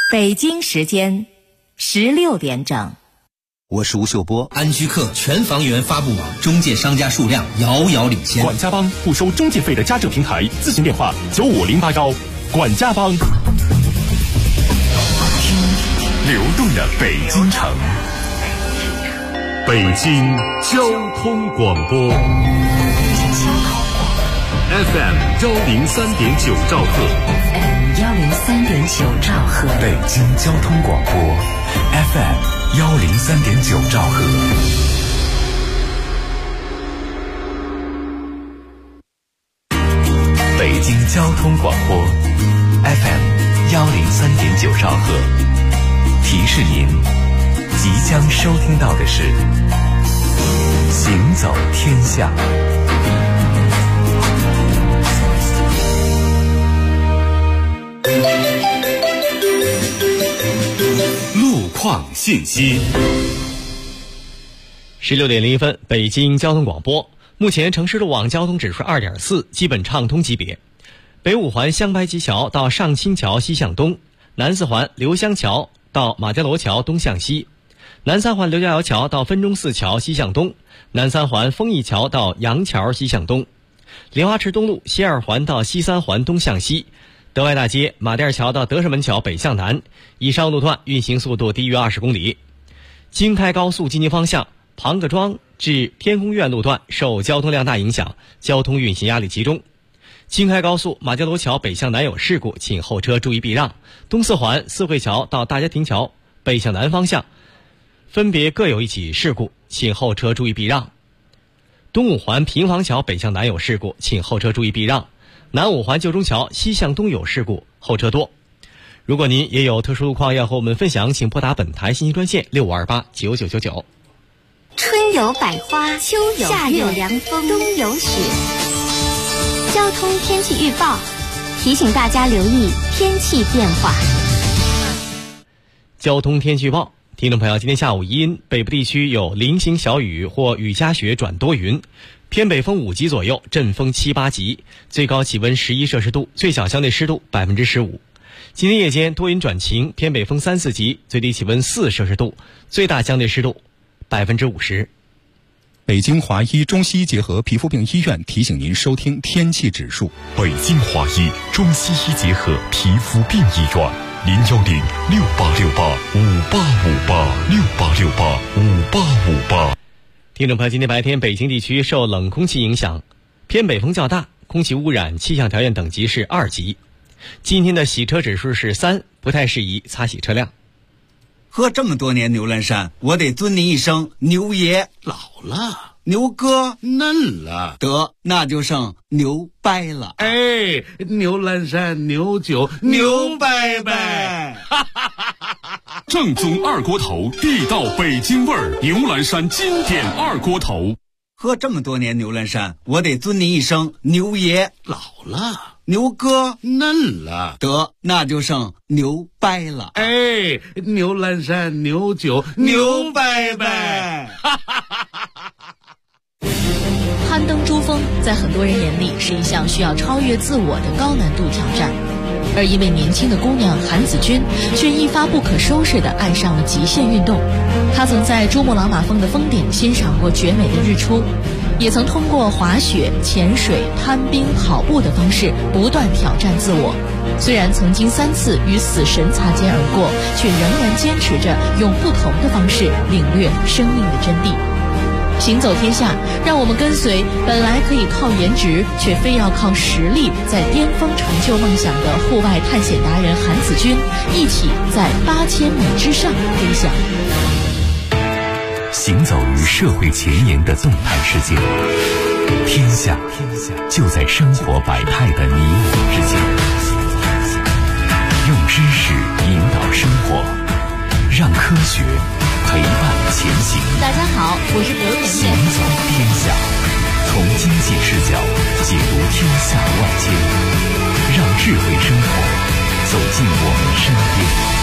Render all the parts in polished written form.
北京时间16点整。 我是吴秀波。 安居客全房源发布网中介商家数量遥遥领先。 管家帮不收中介费的家政平台，咨询电话95081。管家帮。听流动的北京城，北京交通广播 FM 103.9兆赫 103.9兆赫， 北京交通广播 FM 103.9兆赫。北京交通广播 FM 103.9兆赫，提示您，即将收听到的是《行走天下》。 路况信息。 16点01分，北京交通广播。目前城市路网交通指数2.4，基本畅通级别。北五环香白集桥到上清桥西向东，南四环刘香桥到马家罗桥东向西，南三环刘家窑桥到分钟寺桥西向东，南三环丰益桥到杨桥西向东，莲花池东路西二环到西三环东向西，德外大街马甸桥到德胜门桥北向南，以上路段运行速度低于20公里。京开高速进京方向庞各庄至天宫苑路段受交通量大影响，交通运行压力集中。京开高速马家罗桥北向南有事故，请后车注意避让。东四环四惠桥到大家庭桥北向南方向分别各有一起事故，请后车注意避让。东五环平房桥北向南有事故，请后车注意避让。南五环旧中桥西向东有事故，后车多。如果您也有特殊路况要和我们分享，请拨打本台信息专线65289999。 春有百花，秋有夏有凉风，冬有雪。交通天气预报提醒大家留意天气变化。 交通天气预报，听众朋友，今天下午阴，北部地区有零星小雨或雨夹雪转多云，偏北风5级左右，阵风7、8级，最高气温11摄氏度，最小相对湿度15%。今天夜间多云转晴，偏北风3、4级，最低气温4摄氏度，最大相对湿度50%。 北京华医中西医结合皮肤病医院提醒您收听天气指数。 北京华医中西医结合皮肤病医院，0106858586858，6885858。 听众朋友，今天白天北京地区受冷空气影响，偏北风较大，空气污染气象条件等级是2级。今天的洗车指数是3，不太适宜擦洗车辆。 喝这么多年牛栏山，我得尊您一声牛爷。 老了， 牛哥嫩了， 得那就剩牛掰了。 哎，牛栏山牛酒牛掰掰。 正宗二锅头，地道北京味儿，牛栏山经典二锅头。 喝这么多年牛栏山，我得尊您一声牛爷。 老了， 牛哥嫩了， 得那就剩牛掰了。 哎，牛栏山牛酒牛掰掰。 攀登珠峰在很多人眼里是一项需要超越自我的高难度挑战，而一位年轻的姑娘韩子君却一发不可收拾地爱上了极限运动。她曾在珠穆朗玛峰的峰顶欣赏过绝美的日出，也曾通过滑雪、潜水、攀冰、跑步的方式不断挑战自我。虽然曾经3次与死神擦肩而过，却仍然坚持着用不同的方式领略生命的真谛。行走天下，让我们跟随本来可以靠颜值，却非要靠实力在巅峰成就梦想的户外探险达人韩子君，一起在8000米之上飞翔。 行走于社会前沿的动态世界，天下就在生活百态的你我之间。用知识引导生活，让科学陪伴前行。 大家好，我是德文行走天下，从经济视角解读天下万千，让智慧生活走进我们身边。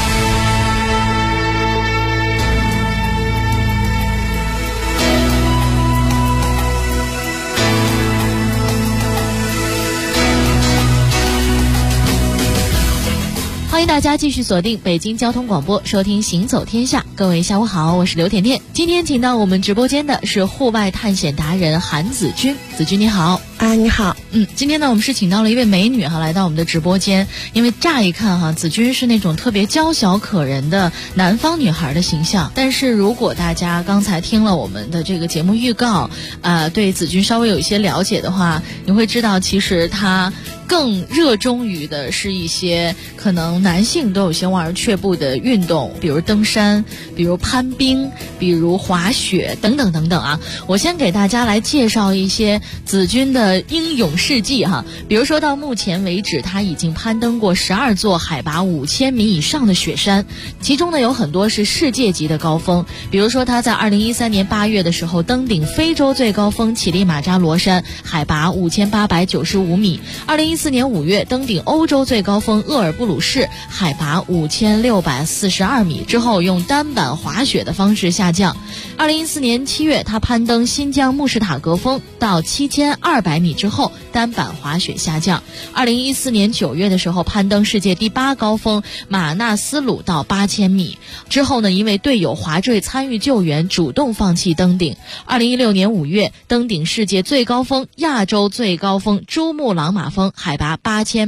欢迎大家继续锁定北京交通广播，收听行走天下。各位下午好，我是刘甜甜。今天请到我们直播间的是户外探险达人韩子君。子君你好。 你好。 今天呢我们是请到了一位美女来到我们的直播间。因为乍一看子君是那种特别娇小可人的南方女孩的形象，但是如果大家刚才听了我们的这个节目预告，对子君稍微有一些了解的话，你会知道其实她更热衷于的是一些可能男性都有些望而却步的运动，比如登山，比如攀冰，比如滑雪等等等等啊。我先给大家来介绍一些子君的英勇事迹比如说到目前为止，他已经攀登过12座海拔5000米以上的雪山，其中呢有很多是世界级的高峰。比如说他在2013年8月的时候登顶非洲最高峰乞力马扎罗山，海拔5895米；2014年5月登顶欧洲最高峰厄尔布鲁士，海拔5642米，之后用单板滑雪的方式下降。2014年7月他攀登新疆穆什塔格峰到7200米之后单板滑雪下降。2014年9月的时候攀登世界第8高峰马纳斯鲁到8000米，之后呢因为队友滑坠参与救援主动放弃登顶。2016年5月登顶世界最高峰亚洲最高峰珠穆朗玛峰，海拔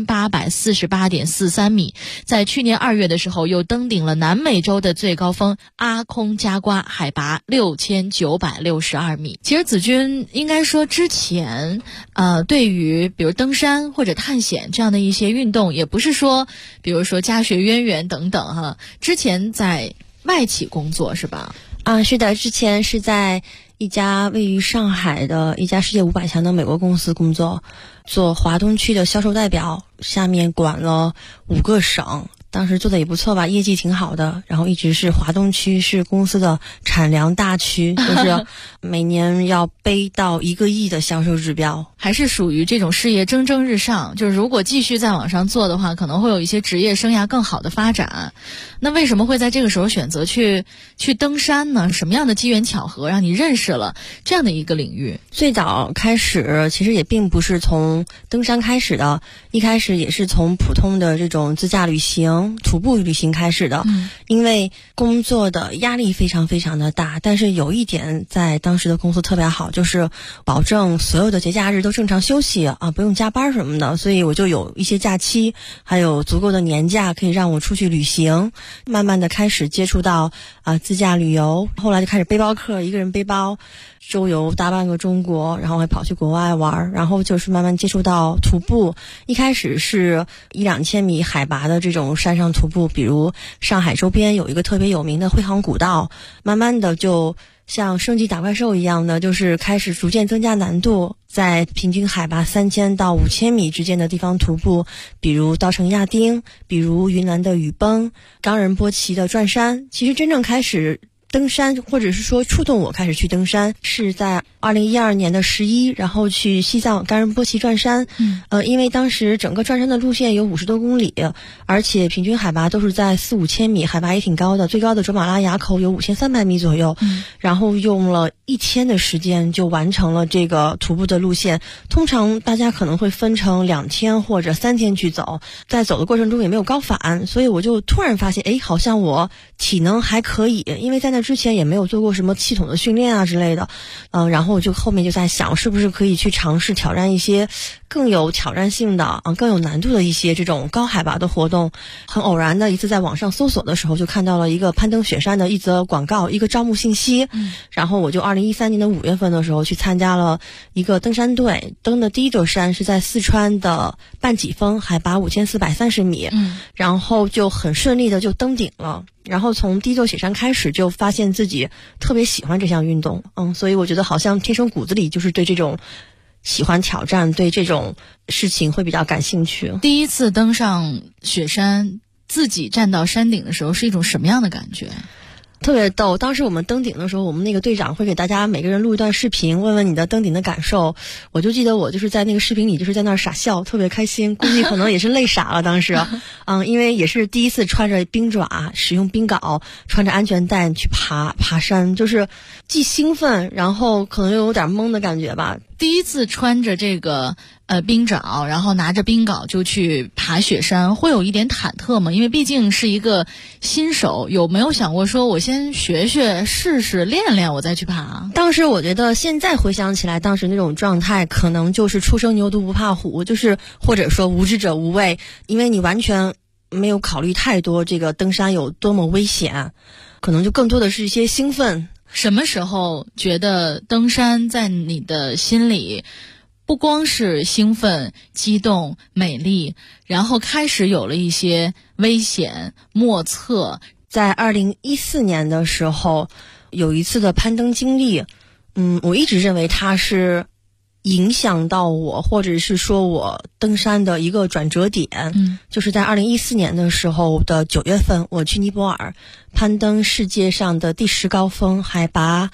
8848.43米。在去年2月的时候又登顶了南美洲的最高峰阿空加瓜，海拔6962米。其实子君应该说之前对于比如登山或者探险这样的一些运动，也不是说比如说家学渊源等等之前在外企工作是吧？ 是的，之前是在一家位于上海的一家世界500强的美国公司工作，做华东区的销售代表，下面管了5个省，当时做的也不错吧，业绩挺好的，然后一直是华东区是公司的产粮大区，就是每年要背到1个亿的销售指标， 还是属于这种事业蒸蒸日上，就是如果继续再往上做的话，可能会有一些职业生涯更好的发展。那为什么会在这个时候选择去登山呢？什么样的机缘巧合让你认识了这样的一个领域？ 最早开始其实也并不是从登山开始的，一开始也是从普通的这种自驾旅行、徒步旅行开始的。因为工作的压力非常非常的大，但是有一点在当时的公司特别好，就是保证所有的节假日都正常休息不用加班什么的，所以我就有一些假期，还有足够的年假可以让我出去旅行。慢慢的开始接触到自驾旅游，后来就开始背包客，一个人背包周游大半个中国，然后还跑去国外玩，然后就是慢慢接触到徒步。一开始是1-2千米海拔的这种山上徒步，比如上海周边有一个特别有名的惠杭古道，慢慢的就像升级打怪兽一样的，就是开始逐渐增加难度，在平均海拔3000到5000米之间的地方徒步，比如稻城亚丁，比如云南的雨崩，冈仁波齐的转山。其实真正开始登山，或者是说触动我开始去登山，是在2012年的11，然后去西藏冈仁波齐转山。因为当时整个转山的路线有50多公里，而且平均海拔都是在4-5千米，海拔也挺高的，最高的卓玛拉垭口有5300米左右。然后用了1天的时间就完成了这个徒步的路线。通常大家可能会分成2天或者3天去走，在走的过程中也没有高反，所以我就突然发现好像我体能还可以，因为在那之前也没有做过什么系统的训练之类的。然后我就后面就在想，是不是可以去尝试挑战一些更有挑战性的更有难度的一些这种高海拔的活动。很偶然的一次在网上搜索的时候，就看到了一个攀登雪山的一则广告，一个招募信息。然后我就2013年的5月份的时候去参加了一个登山队，登的第一座山是在四川的半脊峰，海拔5430米。然后就很顺利的就登顶了。然后从第一座雪山开始就发现自己特别喜欢这项运动。所以我觉得好像天生骨子里就是对这种喜欢挑战，对这种事情会比较感兴趣。 第一次登上雪山，自己站到山顶的时候是一种什么样的感觉？ 特别逗，当时我们登顶的时候，我们那个队长会给大家每个人录一段视频，问问你的登顶的感受。我就记得我就是在那个视频里就是在那儿傻笑，特别开心，估计可能也是累傻了当时。因为也是第一次穿着冰爪，使用冰镐，穿着安全带去爬山，就是既兴奋，然后可能又有点懵的感觉吧。 第一次穿着这个冰爪，然后拿着冰镐就去爬雪山，会有一点忐忑吗？因为毕竟是一个新手，有没有想过说我先学学试试练练我再去爬？ 当时我觉得现在回想起来，当时那种状态可能就是初生牛犊不怕虎，就是或者说无知者无畏，因为你完全没有考虑太多这个登山有多么危险，可能就更多的是一些兴奋。 什么时候觉得登山在你的心里不光是兴奋、激动、美丽，然后开始有了一些危险莫测？ 在2014年的时候，有一次的攀登经历，我一直认为它是影响到我，或者是说我登山的一个转折点。就是在2014年的时候的9月份，我去尼泊尔攀登世界上的第10高峰，海拔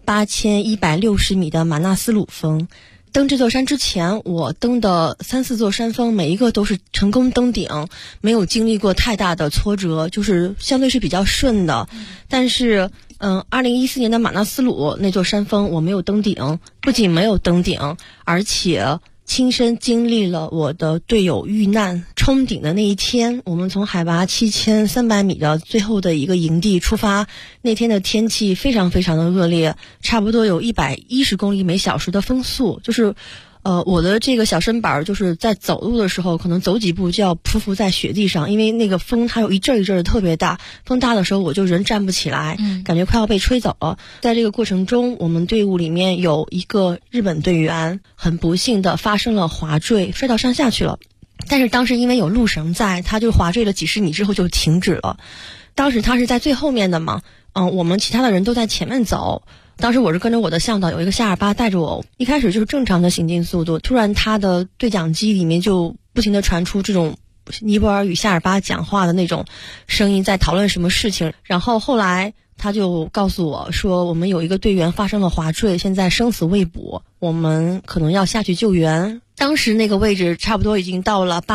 8160米的马纳斯鲁峰。登这座山之前，我登的3、4座山峰，每一个都是成功登顶，没有经历过太大的挫折，就是相对是比较顺的。但是2014年的马纳斯鲁那座山峰我没有登顶，不仅没有登顶，而且亲身经历了我的队友遇难冲顶的那一天。我们从海拔7300米的最后的一个营地出发，那天的天气非常非常的恶劣，差不多有110公里每小时的风速，就是我的这个小身板就是在走路的时候，可能走几步就要匍匐在雪地上，因为那个风它有一阵一阵的特别大，风大的时候我就人站不起来，感觉快要被吹走了。在这个过程中，我们队伍里面有一个日本队员很不幸的发生了滑坠，摔到山下去了。但是当时因为有路绳在，他就滑坠了几十米之后就停止了。当时他是在最后面的嘛，我们其他的人都在前面走。当时我是跟着我的向导，有一个夏尔巴带着我，一开始就是正常的行进速度，突然他的对讲机里面就不停地传出这种尼泊尔语夏尔巴讲话的那种声音，在讨论什么事情。然后后来他就告诉我说，我们有一个队员发生了滑坠，现在生死未卜，我们可能要下去救援。当时那个位置差不多已经到了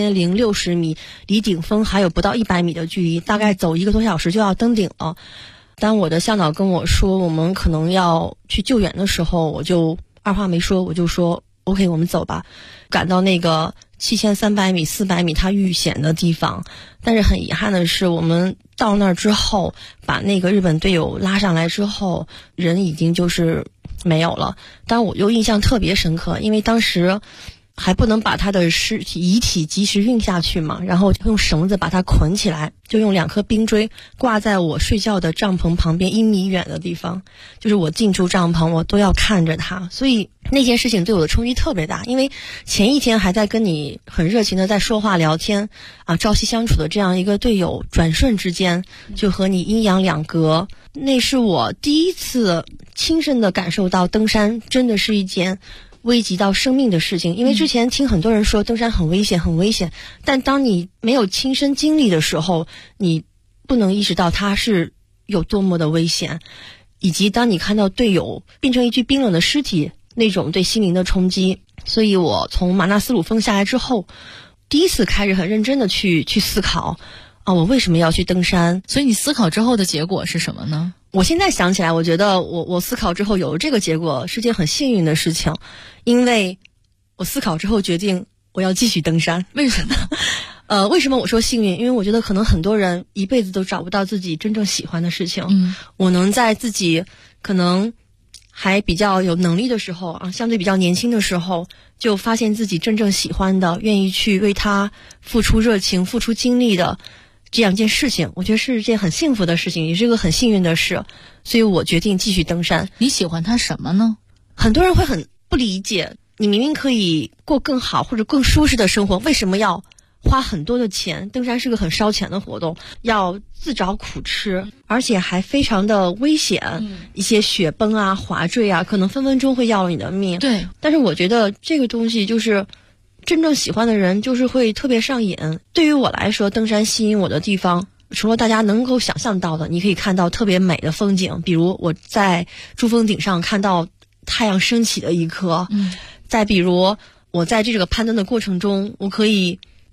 8060米，离顶峰还有不到100米的距离，大概走1个多小时就要登顶了。当我的向导跟我说我们可能要去救援的时候，我就二话没说，我就说 OK 我们走吧。赶到那个7300米400米它遇险的地方，但是很遗憾的是，我们到那儿之后把那个日本队友拉上来之后，人已经就是没有了。但我又印象特别深刻，因为当时还不能把他的遗体及时运下去嘛，然后用绳子把他捆起来，就用2颗冰锥挂在我睡觉的帐篷旁边1米远的地方，就是我进出帐篷我都要看着他。所以那件事情对我的冲击特别大，因为前一天还在跟你很热情的在说话聊天朝夕相处的这样一个队友，转瞬之间就和你阴阳两隔。那是我第一次亲身的感受到登山真的是一件危及到生命的事情。因为之前听很多人说登山很危险很危险，但当你没有亲身经历的时候，你不能意识到它是有多么的危险，以及当你看到队友变成一具冰冷的尸体，那种对心灵的冲击。所以我从马纳斯鲁峰下来之后，第一次开始很认真的去思考我为什么要去登山。 所以你思考之后的结果是什么呢？ 我现在想起来，我觉得我思考之后有了这个结果是件很幸运的事情，因为我思考之后决定我要继续登山。 为什么？ 为什么我说幸运？因为我觉得可能很多人一辈子都找不到自己真正喜欢的事情。我能在自己可能还比较有能力的时候相对比较年轻的时候，就发现自己真正喜欢的，愿意去为它付出热情、付出精力的这样一件事情，我觉得是一件很幸福的事情，也是一个很幸运的事。所以我决定继续登山。 你喜欢它什么呢？ 很多人会很不理解，你明明可以过更好或者更舒适的生活，为什么要花很多的钱？登山是个很烧钱的活动，要自找苦吃，而且还非常的危险。一些雪崩滑坠可能分分钟会要了你的命。 对， 但是我觉得这个东西就是真正喜欢的人就是会特别上瘾。对于我来说，登山吸引我的地方，除了大家能够想象到的，你可以看到特别美的风景，比如我在珠峰顶上看到太阳升起的一刻，再比如我在这个攀登的过程中，我可以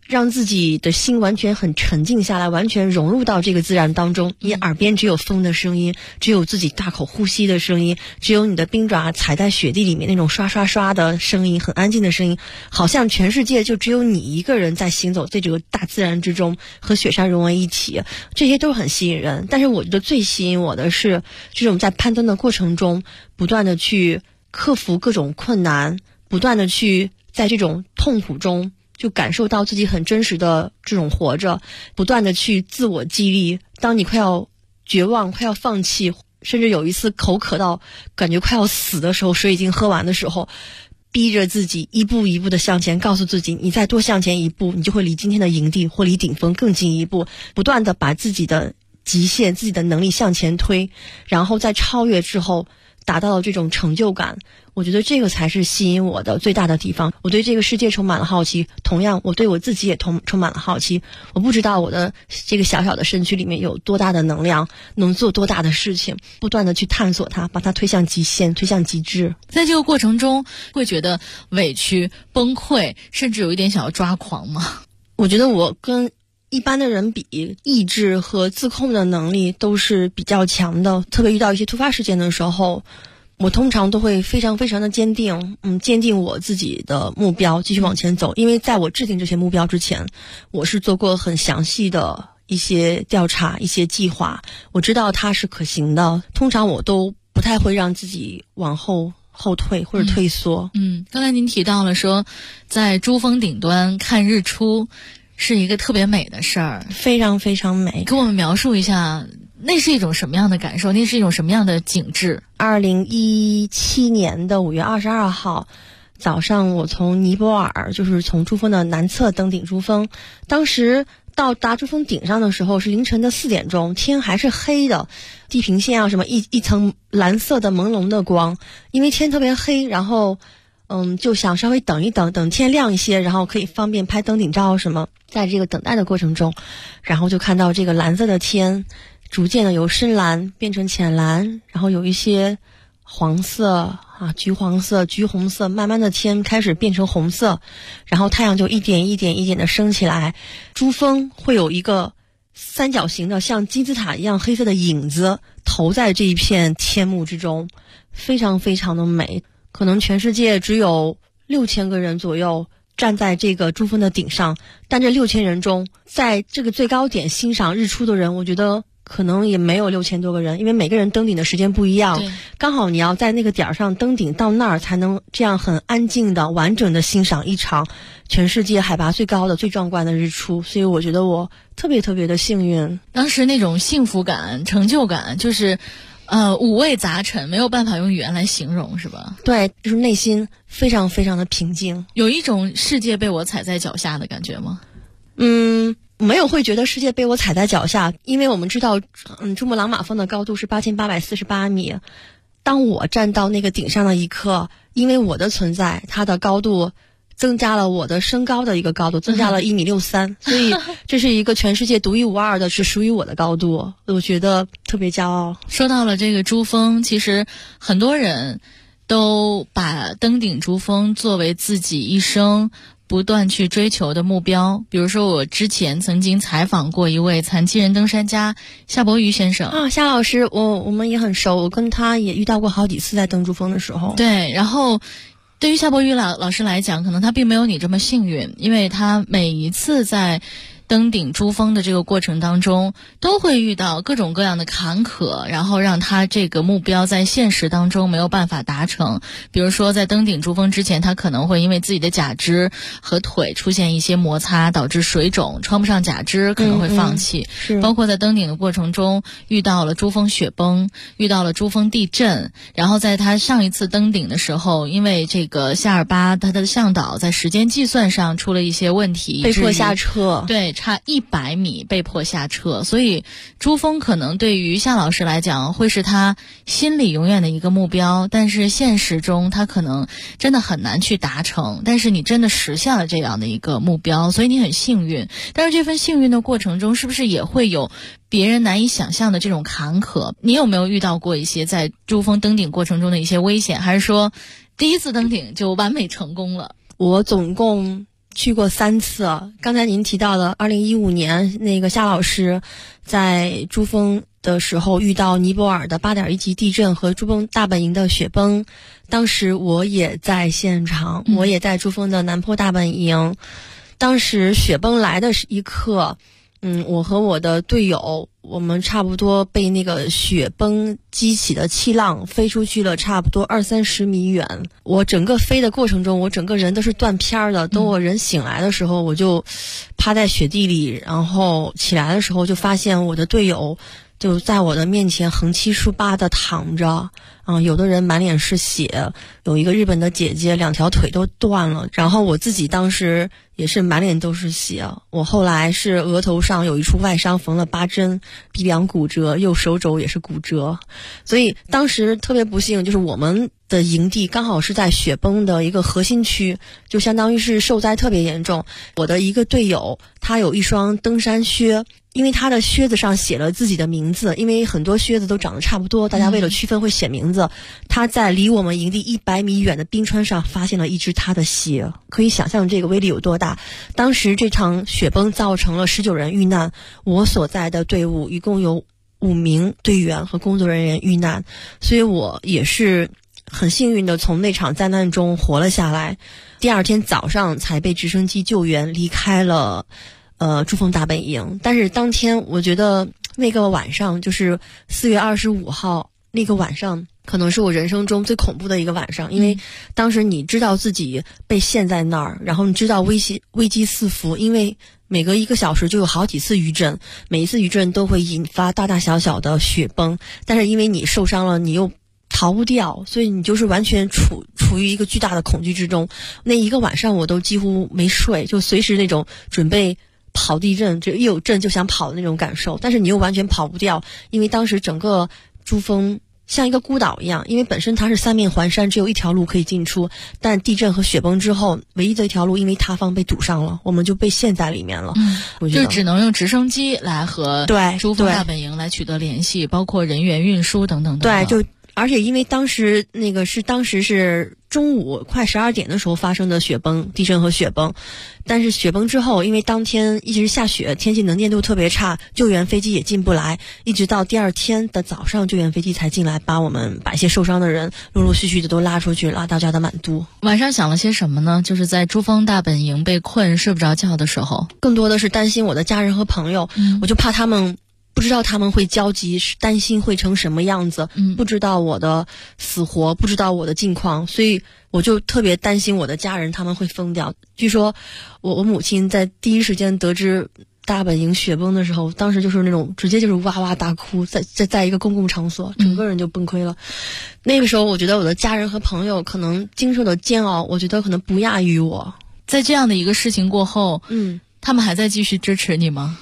让自己的心完全很沉静下来，完全融入到这个自然当中。你耳边只有风的声音，只有自己大口呼吸的声音，只有你的冰爪踩在雪地里面那种刷刷刷的声音，很安静的声音，好像全世界就只有你一个人在行走在这个大自然之中，和雪山融为一体，这些都很吸引人。但是我觉得最吸引我的是这种在攀登的过程中不断的去克服各种困难，不断的去在这种痛苦中就感受到自己很真实的这种活着，不断的去自我激励。当你快要绝望，快要放弃，甚至有一次口渴到感觉快要死的时候，水已经喝完的时候，逼着自己一步一步的向前，告诉自己你再多向前一步，你就会离今天的营地或离顶峰更近一步，不断的把自己的极限、自己的能力向前推，然后在超越之后达到了这种成就感。我觉得这个才是吸引我的最大的地方。我对这个世界充满了好奇，同样我对我自己也充满了好奇。我不知道我的这个小小的身躯里面有多大的能量，能做多大的事情，不断的去探索它，把它推向极限，推向极致。 在这个过程中会觉得委屈、崩溃，甚至有一点想要抓狂吗？ 我觉得我跟一般的人比，意志和自控的能力都是比较强的，特别遇到一些突发事件的时候，我通常都会非常非常的坚定，坚定我自己的目标，继续往前走。因为在我制定这些目标之前，我是做过很详细的一些调查、一些计划，我知道它是可行的。通常我都不太会让自己往后退或者退缩。 刚才您提到了说，在珠峰顶端看日出是一个特别美的事儿， 非常非常美。 给我们描述一下，那是一种什么样的感受？那是一种什么样的景致 ？2017年的5月22号早上，我从尼泊尔，就是从珠峰的南侧登顶珠峰。当时到达珠峰顶上的时候是凌晨的4点钟，天还是黑的，地平线啊什么一层蓝色的朦胧的光。因为天特别黑，然后就想稍微等一等，等天亮一些，然后可以方便拍登顶照什么。在这个等待的过程中，然后就看到这个蓝色的天逐渐的由深蓝变成浅蓝，然后有一些黄色橘黄色、橘红色，慢慢的天开始变成红色，然后太阳就一点一点一点的升起来。珠峰会有一个三角形的像金字塔一样黑色的影子投在这一片天幕之中，非常非常的美。可能全世界只有6000个人左右站在这个珠峰的顶上，但这6000人中，在这个最高点欣赏日出的人，我觉得可能也没有6000多个人，因为每个人登顶的时间不一样，刚好你要在那个点上登顶到那儿，才能这样很安静的完整的欣赏一场全世界海拔最高的最壮观的日出。所以我觉得我特别特别的幸运。 当时那种幸福感、成就感，就是五味杂陈，没有办法用语言来形容，是吧？ 对，就是内心非常非常的平静， 有一种世界被我踩在脚下的感觉吗？ 没有会觉得世界被我踩在脚下，因为我们知道，珠穆朗玛峰的高度是8848米。当我站到那个顶上的一刻，因为我的存在，它的高度增加了我的身高的一个高度，增加了1.63米，所以这是一个全世界独一无二的，是属于我的高度，我觉得特别骄傲。 说到了这个珠峰，其实很多人都把登顶珠峰作为自己一生不断去追求的目标。比如说我之前曾经采访过一位残疾人登山家夏伯渝先生夏老师，我们也很熟，我跟他也遇到过好几次在登珠峰的时候。 对，然后对于夏伯渝老师来讲，可能他并没有你这么幸运，因为他每一次在登顶珠峰的这个过程当中，都会遇到各种各样的坎坷，然后让他这个目标在现实当中没有办法达成。比如说在登顶珠峰之前，他可能会因为自己的假肢和腿出现一些摩擦，导致水肿，穿不上假肢，可能会放弃。包括在登顶的过程中遇到了珠峰雪崩，遇到了珠峰地震，然后在他上一次登顶的时候，因为这个夏尔巴他的向导在时间计算上出了一些问题， 被迫下撤。 对，差100米被迫下撤。所以珠峰可能对于夏老师来讲会是他心里永远的一个目标，但是现实中他可能真的很难去达成。但是你真的实现了这样的一个目标，所以你很幸运。但是这份幸运的过程中，是不是也会有别人难以想象的这种坎坷？你有没有遇到过一些在珠峰登顶过程中的一些危险，还是说第一次登顶就完美成功了？ 我总共去过3次。刚才您提到的2015年那个夏老师在珠峰的时候遇到尼泊尔的8.1级地震和珠峰大本营的雪崩，当时我也在现场，我也在珠峰的南坡大本营。当时雪崩来的一刻，我和我的队友，我们差不多被那个雪崩激起的气浪飞出去了差不多20-30米远。我整个飞的过程中，我整个人都是断片的。等我人醒来的时候，我就趴在雪地里，然后起来的时候就发现我的队友就在我的面前横七竖八的躺着，有的人满脸是血，有一个日本的姐姐2条腿都断了，然后我自己当时也是满脸都是血。我后来是额头上有一处外伤，缝了8针，鼻梁骨折，右手肘也是骨折。所以当时特别不幸，就是我们的营地刚好是在雪崩的一个核心区，就相当于是受灾特别严重。我的一个队友他有一双登山靴，因为他的靴子上写了自己的名字，因为很多靴子都长得差不多，大家为了区分会写名字。他在离我们营地100米远的冰川上发现了一只他的鞋，可以想象这个威力有多大。当时这场雪崩造成了19人遇难，我所在的队伍一共有5名队员和工作人员遇难，所以我也是很幸运的从那场灾难中活了下来。第2天早上才被直升机救援离开了珠峰大本营。但是当天我觉得那个晚上，就是4月25号那个晚上，可能是我人生中最恐怖的一个晚上。因为当时你知道自己被陷在那儿，然后你知道危机四伏，因为每隔1个小时就有好几次余震，每一次余震都会引发大大小小的雪崩，但是因为你受伤了，你又逃不掉，所以你就是完全处于一个巨大的恐惧之中。那一个晚上我都几乎没睡，就随时那种准备跑地震，就一有震就想跑的那种感受，但是你又完全跑不掉，因为当时整个珠峰像一个孤岛一样，因为本身它是3面环山，只有一条路可以进出，但地震和雪崩之后，唯一的一条路因为塌方被堵上了，我们就被陷在里面了。 就只能用直升机来和珠峰大本营来取得联系，包括人员运输等等等等。 对，而且因为当时是中午快12点的时候发生的地震和雪崩，但是雪崩之后，因为当天一直下雪，天气能见度特别差，救援飞机也进不来，一直到第2天的早上，救援飞机才进来，把一些受伤的人陆陆续续的都拉出去，拉到家的满都。 晚上想了些什么呢？就是在珠峰大本营被困睡不着觉的时候， 更多的是担心我的家人和朋友，我就怕他们不知道他们会焦急，担心会成什么样子，不知道我的死活，不知道我的近况，所以我就特别担心我的家人他们会疯掉。据说我母亲在第一时间得知大本营雪崩的时候，当时就是那种直接就是哇哇大哭，在一个公共场所，整个人就崩溃了。那个时候我觉得我的家人和朋友可能经受的煎熬，我觉得可能不亚于我。 在这样的一个事情过后，他们还在继续支持你吗？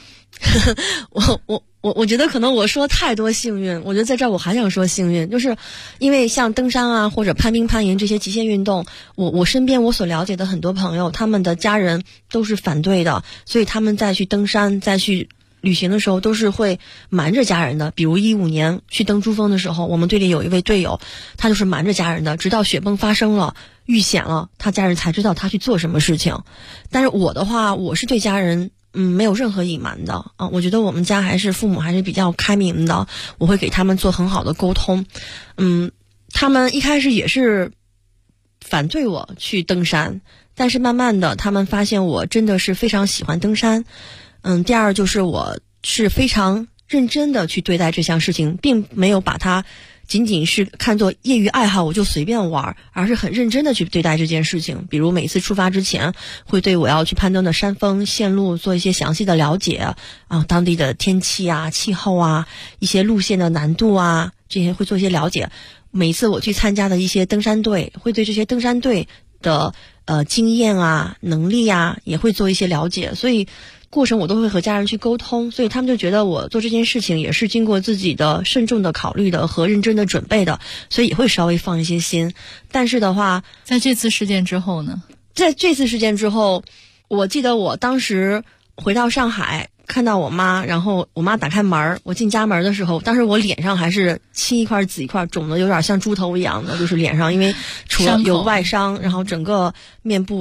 我觉得可能我说太多幸运，我觉得在这儿我还想说幸运，就是因为像登山啊或者攀冰攀岩这些极限运动，我身边我所了解的很多朋友，他们的家人都是反对的，所以他们再去登山再去旅行的时候都是会瞒着家人的。比如15年去登珠峰的时候，我们队里有一位队友，他就是瞒着家人的，直到雪崩发生了遇险了，他家人才知道他去做什么事情。但是我的话，我是对家人没有任何隐瞒的啊，我觉得我们家父母还是比较开明的，我会给他们做很好的沟通。他们一开始也是反对我去登山，但是慢慢的他们发现我真的是非常喜欢登山。第二就是我是非常认真的去对待这项事情，并没有把它仅仅是看作业余爱好我就随便玩，而是很认真的去对待这件事情。比如每次出发之前会对我要去攀登的山峰线路做一些详细的了解当地的天气啊气候啊一些路线的难度啊，这些会做一些了解。每次我去参加的一些登山队会对这些登山队的经验啊能力啊也会做一些了解，所以过程我都会和家人去沟通，所以他们就觉得我做这件事情也是经过自己的慎重的考虑的和认真的准备的，所以也会稍微放一些心。但是的话， 在这次事件之后呢？ 在这次事件之后，我记得我当时回到上海看到我妈，然后我妈打开门，我进家门的时候，当时我脸上还是青一块紫一块，肿的有点像猪头一样的，就是脸上因为除了有外伤，然后整个面部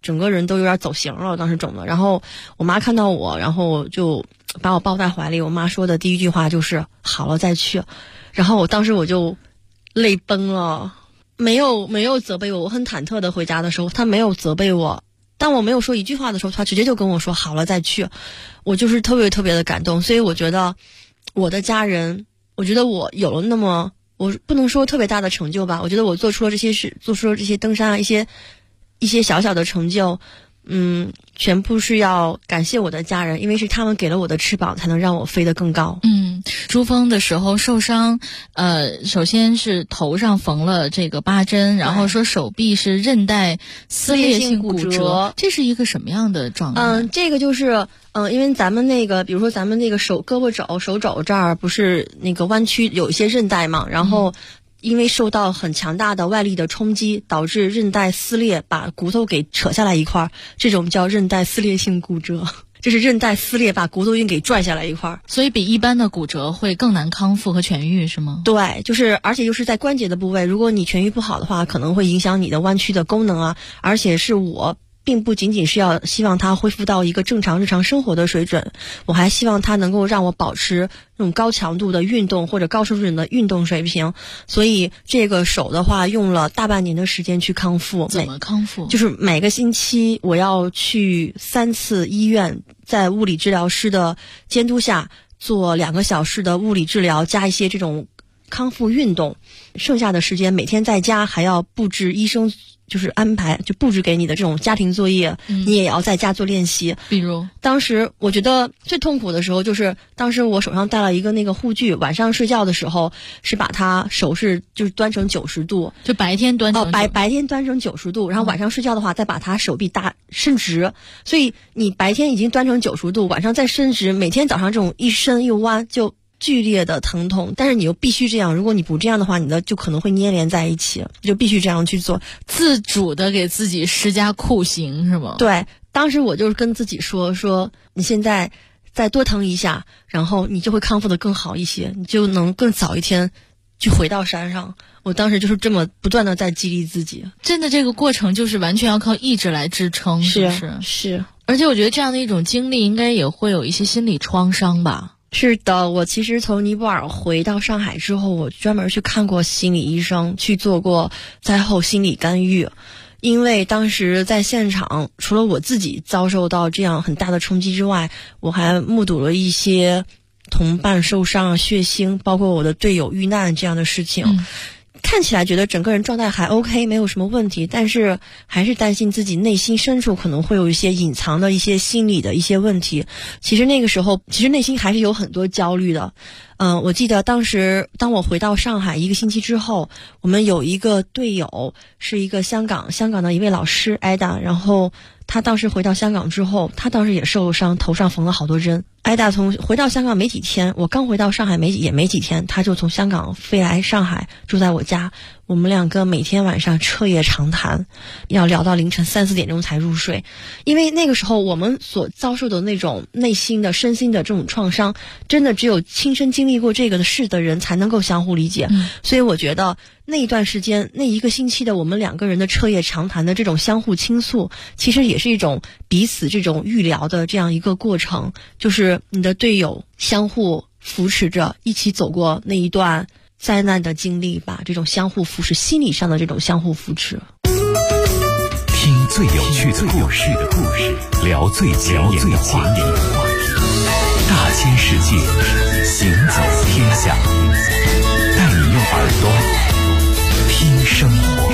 整个人都有点走形了，当时肿的。然后我妈看到我，然后就把我抱在怀里，我妈说的第一句话就是好了再去。然后当时我就泪崩了，没有责备我，我很忐忑的回家的时候，她没有责备我，当我没有说一句话的时候，她直接就跟我说好了再去。我就是特别特别的感动。所以我觉得我的家人，我觉得我有了那么，我不能说特别大的成就吧，我觉得我做出了这些事，做出了这些登山啊，一些小小的成就，全部是要感谢我的家人，因为是他们给了我的翅膀，才能让我飞得更高。 珠峰的时候受伤，首先是头上缝了这个8针，然后说手臂是韧带撕裂性骨折，这是一个什么样的状态？ 这个就是因为咱们那个，比如说咱们那个胳膊肘、手肘这儿不是那个弯曲有一些韧带嘛，然后因为受到很强大的外力的冲击，导致韧带撕裂，把骨头给扯下来一块，这种叫韧带撕裂性骨折。这是韧带撕裂把骨头运给拽下来一块， 所以比一般的骨折会更难康复和痊愈，是吗？ 对，就是而且又是在关节的部位，如果你痊愈不好的话，可能会影响你的弯曲的功能啊。而且是我并不仅仅是希望它恢复到一个正常日常生活的水准，我还希望它能够让我保持那种高强度的运动或者高水准的运动水平。所以这个手的话用了大半年的时间去康复。 怎么康复？ 就是每个星期我要去3次医院，在物理治疗师的监督下做2个小时的物理治疗，加一些这种康复运动。剩下的时间每天在家还要布置医生就是安排就布置给你的这种家庭作业，你也要在家做练习。 比如当时我觉得最痛苦的时候就是当时我手上戴了一个那个护具，晚上睡觉的时候是把它手是就是端成90度， 就白天端成白天端成90度，然后晚上睡觉的话再把它手臂伸直，所以你白天已经端成90度，晚上再伸直，每天早上这种一伸一弯就剧烈的疼痛，但是你又必须这样，如果你不这样的话，你的就可能会粘连在一起，就必须这样去做， 自主的给自己施加酷刑是吗？ 对，当时我就是跟自己说你现在再多疼一下，然后你就会康复的更好一些，你就能更早一天去回到山上。我当时就是这么不断的在激励自己。 真的这个过程就是完全要靠意志来支撑，是不是？ 是。 而且我觉得这样的一种经历应该也会有一些心理创伤吧。 是的，我其实从尼泊尔回到上海之后，我专门去看过心理医生，去做过灾后心理干预。因为当时在现场，除了我自己遭受到这样很大的冲击之外，我还目睹了一些同伴受伤、血腥，包括我的队友遇难这样的事情。看起来觉得整个人状态还 OK， 没有什么问题，但是还是担心自己内心深处可能会有一些隐藏的一些心理的一些问题。其实那个时候内心还是有很多焦虑的。我记得当时当我回到上海1个星期之后，我们有一个队友是一个香港的一位老师艾达，然后他当时回到香港之后，他当时也受了伤，头上缝了好多针。艾达从回到香港没几天，我刚回到上海也没几天，他就从香港飞来上海住在我家，我们2个每天晚上彻夜长谈，要聊到凌晨3、4点钟才入睡。因为那个时候我们所遭受的那种内心的身心的这种创伤，真的只有亲身经历过这个事的人才能够相互理解。所以我觉得那一段时间，那1个星期的我们2个人的彻夜长谈的这种相互倾诉，其实也是一种彼此这种愈疗的这样一个过程，就是你的队友相互扶持着一起走过那一段灾难的经历吧，这种相互扶持，心理上的这种相互扶持。 听最有趣的故事，聊最前沿的话题，大千世界，行走天下，带你用耳朵听生活。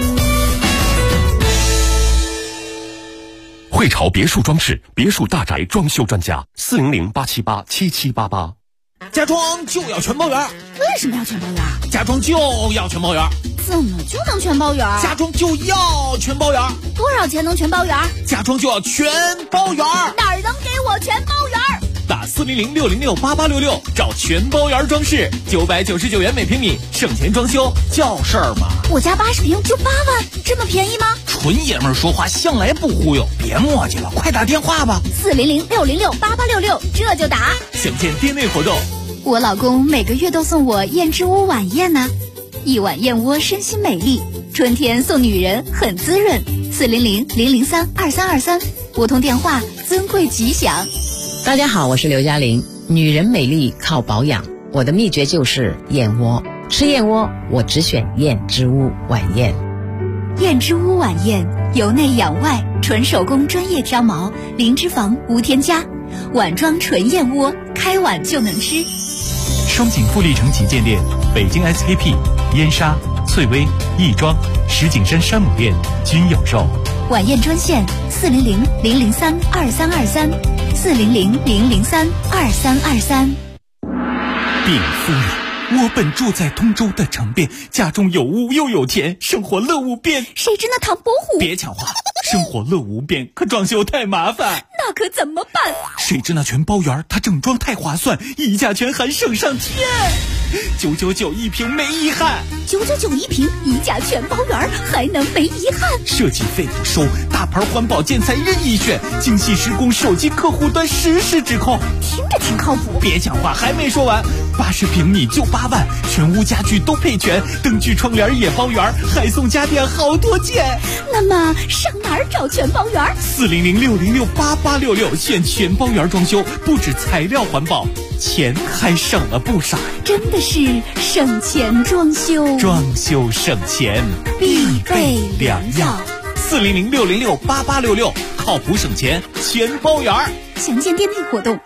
汇潮别墅装饰，别墅大宅装修专家，400-878-7788。 家装就要全包圆。 为什么要全包圆？ 家装就要全包圆。 怎么就能全包圆？ 家装就要全包圆。 多少钱能全包圆？ 家装就要全包圆。 哪儿能给我全包圆？ 打400-606-8866找全包圆装饰，999元每平米，省钱装修叫事儿嘛。 我家80平就8万，这么便宜吗？ 纯爷们儿说话向来不忽悠，别磨叽了，快打电话吧。 400-606-8866，这就打。 详见店内活动。 我老公每个月都送我燕之屋晚宴呢，一碗燕窝身心美丽，春天送女人很滋润， 400-003-2323，拨通电话尊贵吉祥。 大家好，我是刘嘉玲。女人美丽靠保养，我的秘诀就是燕窝。吃燕窝，我只选燕之屋晚宴。 燕之屋晚宴，由内养外，纯手工专业挑毛，零脂肪无添加，碗装纯燕窝，开碗就能吃。 双井富力城旗舰店、北京 SKP、燕莎、翠微、亦庄、石景山山姆店均有售。 晚宴专线400-003-2323，400-003-2323。 禀夫人，我本住在通州的城边，家中有屋又有田，生活乐无边。 谁知那唐伯虎…… 别抢话，生活乐无边，可装修太麻烦。 那可怎么办？ 谁知那全包园，它整装太划算，一价全含省上天，999一瓶没遗憾。 999一瓶，一价全包园，还能没遗憾？ 设计费不收，大牌环保建材任意选，精细施工，手机客户端实时指控。 听着挺靠谱。 别讲话，还没说完，80平米就8万，全屋家具都配全，灯具窗帘也包圆，还送家电好多件。 那么上哪儿找全包园 ？400-606-8866，现全包园装修，不止材料环保，钱还省了不少。 真的是省钱装修， 装修省钱必备良药。 400-606-8866，靠谱省钱全包园。 详见店内活动。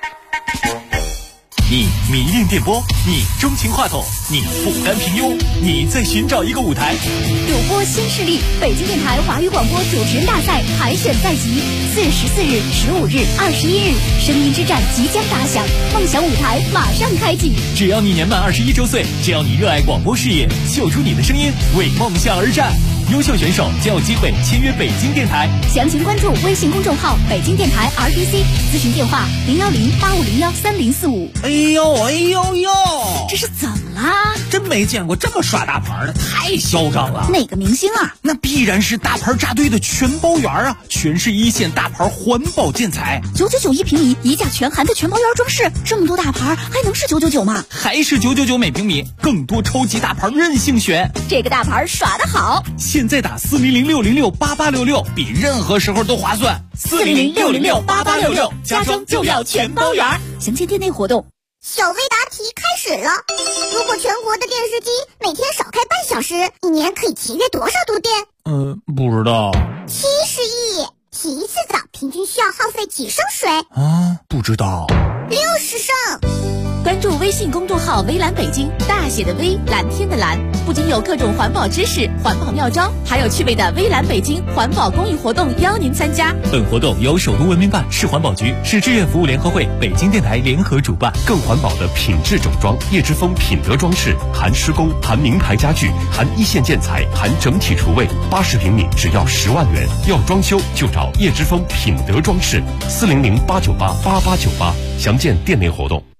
你迷恋电波，你钟情话筒，你不甘平庸，你在寻找一个舞台。 主播新势力，北京电台华语广播主持人大赛海选在即，4月14日、15日、21日，声音之战即将打响，梦想舞台马上开启。 只要你年满21周岁，只要你热爱广播事业，秀出你的声音，为梦想而战。优秀选手将有机会签约北京电台。 详情关注微信公众号北京电台 RTC， 咨询电话010-8501-3045。 哎呦哎呦呦， 这是怎么啦？ 真没见过这么耍大牌的，太嚣张了。 哪个明星啊？ 那必然是大牌扎堆的全包园啊，全是一线大牌环保建材。 999一平米，一价全含的全包园装饰，这么多大牌还能是999吗？ 还是999每平米，更多超级大牌任性选。 这个大牌耍得好。 现在打400-606-8866，比任何时候都划算。 400-606-8866，家装就要全包园。详见店内活动。 小微答题开始了。如果全国的电视机每天少开半小时，一年可以节约多少度电？ 不知道。 70亿。洗一次澡平均需要耗费几升水？ 不知道。 60升。 关注微信公众号微蓝北京，大写的微，蓝天的蓝，不仅有各种环保知识、环保妙招，还有趣味的微蓝北京环保公益活动邀您参加。 本活动由首都文明办、市环保局、市志愿服务联合会、北京电台联合主办。更环保的品质整装，叶之峰品德装饰，含施工，含名牌家具，含一线建材，含整体厨卫，80平米只要10万元。要装修就找叶之峰品德装饰，400-898-8898，详见店内活动。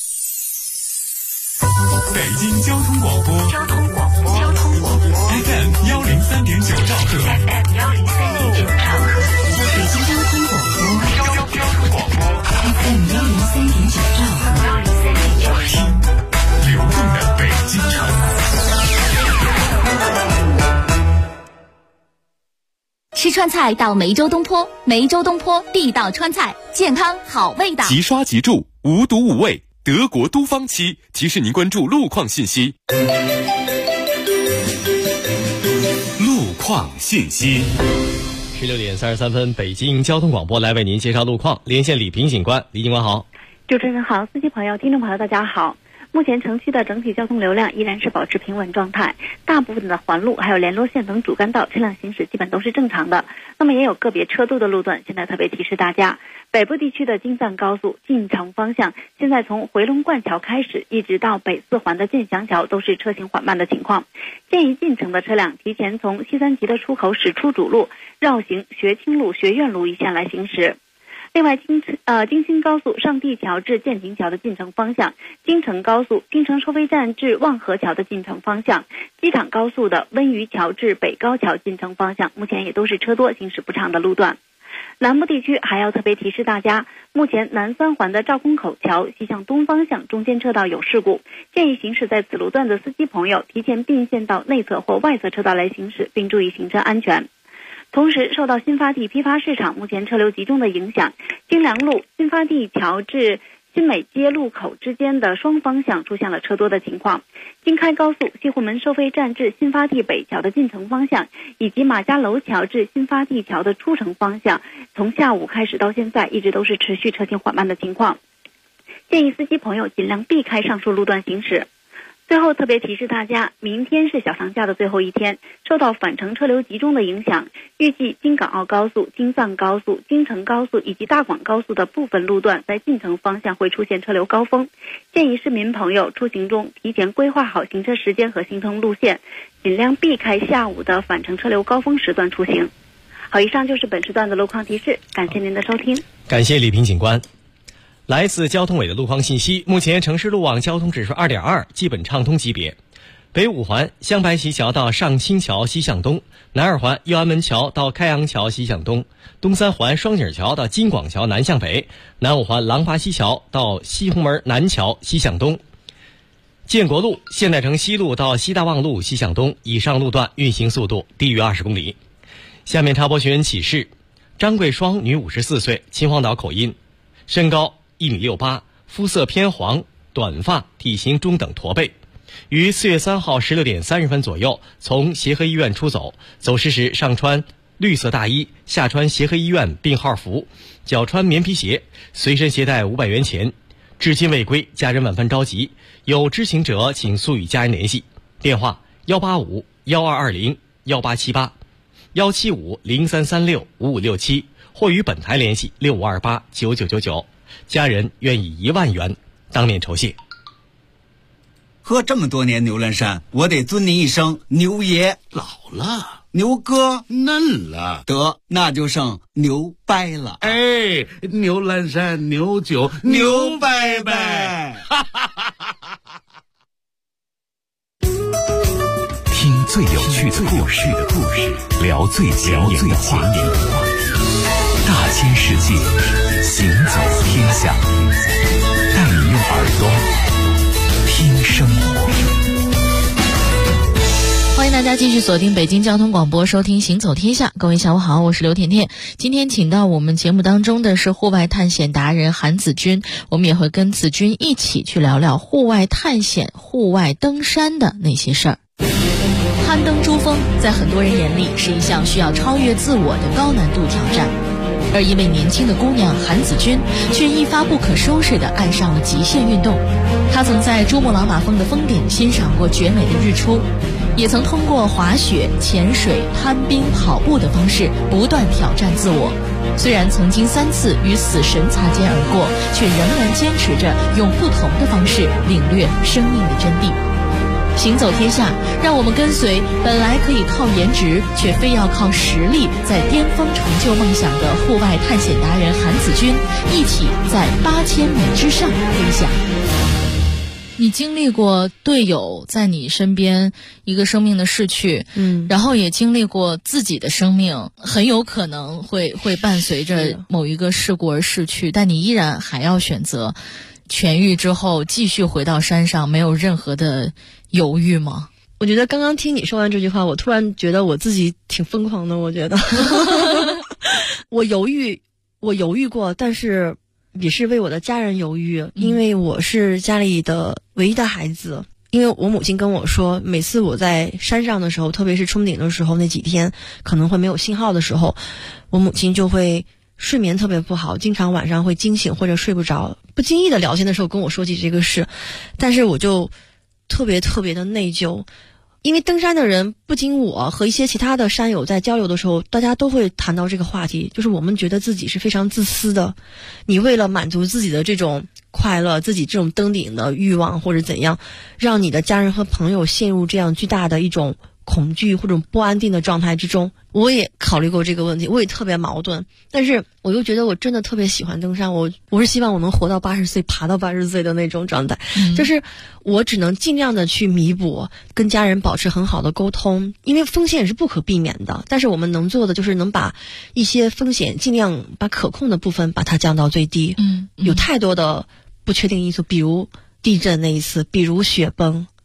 北京交通广播，FM 103.9兆赫， 北京交通广播，FM 103.9兆赫， 流动的北京城。 吃川菜到梅州东坡，梅州东坡地道川菜，健康好味道。 即刷即住，无毒无味。德国都方漆提示您关注路况信息。 路况信息。 16点33分，北京交通广播来为您介绍路况。连线李平警官，李警官好。 主持人好，司机朋友、听众朋友大家好。目前城区的整体交通流量依然是保持平稳状态，大部分的环路还有联络线等主干道车辆行驶基本都是正常的。那么也有个别车多的路段，现在特别提示大家，北部地区的京藏高速进城方向，现在从回龙观桥开始，一直到北四环的建祥桥都是车行缓慢的情况。建议进城的车辆提前从西三旗的出口驶出主路，绕行学清路、学院路一线来行驶。另外，京新高速上地桥至建亭桥的进城方向，京承高速京承收费站至望河桥的进城方向，机场高速的温榆桥至北高桥进城方向，目前也都是车多行驶不畅的路段。南部地区还要特别提示大家，目前南三环的赵公口桥西向东方向中间车道有事故，建议行驶在此路段的司机朋友提前并线到内侧或外侧车道来行驶，并注意行车安全。 同时，受到新发地批发市场目前车流集中的影响，京良路新发地桥至新美街路口之间的双方向出现了车多的情况。京开高速西湖门收费站至新发地北桥的进城方向，以及马家楼桥至新发地桥的出城方向，从下午开始到现在一直都是持续车行缓慢的情况，建议司机朋友尽量避开上述路段行驶。最后特别提示大家，明天是小长假的最后一天，受到返程车流集中的影响，预计京港澳高速、京藏高速、京承高速以及大广高速的部分路段在进城方向会出现车流高峰，建议市民朋友出行中提前规划好行车时间和行程路线，尽量避开下午的返程车流高峰时段出行。好，以上就是本时段的路况提示，感谢您的收听。 感谢李平警官。来自交通委的路况信息，目前城市路网交通指数 2.2， 基本畅通级别。北五环香白旗桥到上清桥西向东，南二环右安门桥到开阳桥西向东，东三环双井桥到金广桥南向北，南五环廊坊西桥到西红门南桥西向东。建国路现代城西路到西大望路西向东，以上路段运行速度低于20公里。下面插播寻人启事：张桂双，女54岁，秦皇岛口音，身高1.68米，肤色偏黄，短发，体型中等驼背。于4月3号16点30分左右从协和医院出走，走失时上穿绿色大衣，下穿协和医院病号服，脚穿棉皮鞋，随身携带500元钱，至今未归，家人万分着急，有知情者请速与家人联系。电话185-1220-1878 175-0336-5567，或与本台联系6528-9999，家人愿以1万元当面酬谢。 喝这么多年牛栏山，我得尊您一声牛爷。 老了， 牛哥嫩了， 得那就剩牛掰了。 哎，牛栏山牛酒牛掰掰。 听最有趣的故事，聊最前沿的话题，大千世界，行走天下，带你用耳朵听生活。 欢迎大家继续锁定北京交通广播，收听行走天下。各位下午好，我是刘甜甜。今天请到我们节目当中的是户外探险达人韩子君，我们也会跟子君一起去聊聊户外探险、户外登山的那些事儿。攀登珠峰在很多人眼里是一项需要超越自我的高难度挑战，而一位年轻的姑娘韩子君却一发不可收拾地爱上了极限运动。她曾在珠穆朗玛峰的峰顶欣赏过绝美的日出，也曾通过滑雪、潜水、攀冰、跑步的方式不断挑战自我。虽然曾经3次与死神擦肩而过，却仍然坚持着用不同的方式领略生命的真谛。行走天下，让我们跟随本来可以靠颜值，却非要靠实力在巅峰成就梦想的户外探险达人韩子君，一起在8000米之上飞翔。你经历过队友在你身边一个生命的逝去，然后也经历过自己的生命很有可能会伴随着某一个事故而逝去，但你依然还要选择痊愈之后继续回到山上，没有任何的犹豫吗？ 我觉得刚刚听你说完这句话，我突然觉得我自己挺疯狂的。我觉得我犹豫过，但是也是为我的家人犹豫，因为我是家里的唯一的孩子。因为我母亲跟我说，每次我在山上的时候，特别是冲顶的时候，那几天可能会没有信号的时候，我母亲就会睡眠特别不好，经常晚上会惊醒或者睡不着，不经意的聊天的时候跟我说起这个事，但是我就特别的内疚。因为登山的人，不仅我和一些其他的山友在交流的时候，大家都会谈到这个话题，就是我们觉得自己是非常自私的。你为了满足自己的这种快乐，自己这种登顶的欲望或者怎样，让你的家人和朋友陷入这样巨大的一种恐惧或者不安定的状态之中。我也考虑过这个问题，我也特别矛盾，但是我又觉得我真的特别喜欢登山，我是希望我能活到80岁，爬到80岁的那种状态。就是我只能尽量的去弥补，跟家人保持很好的沟通，因为风险也是不可避免的，但是我们能做的就是能把一些风险尽量把可控的部分把它降到最低。有太多的不确定因素，比如地震那一次，比如雪崩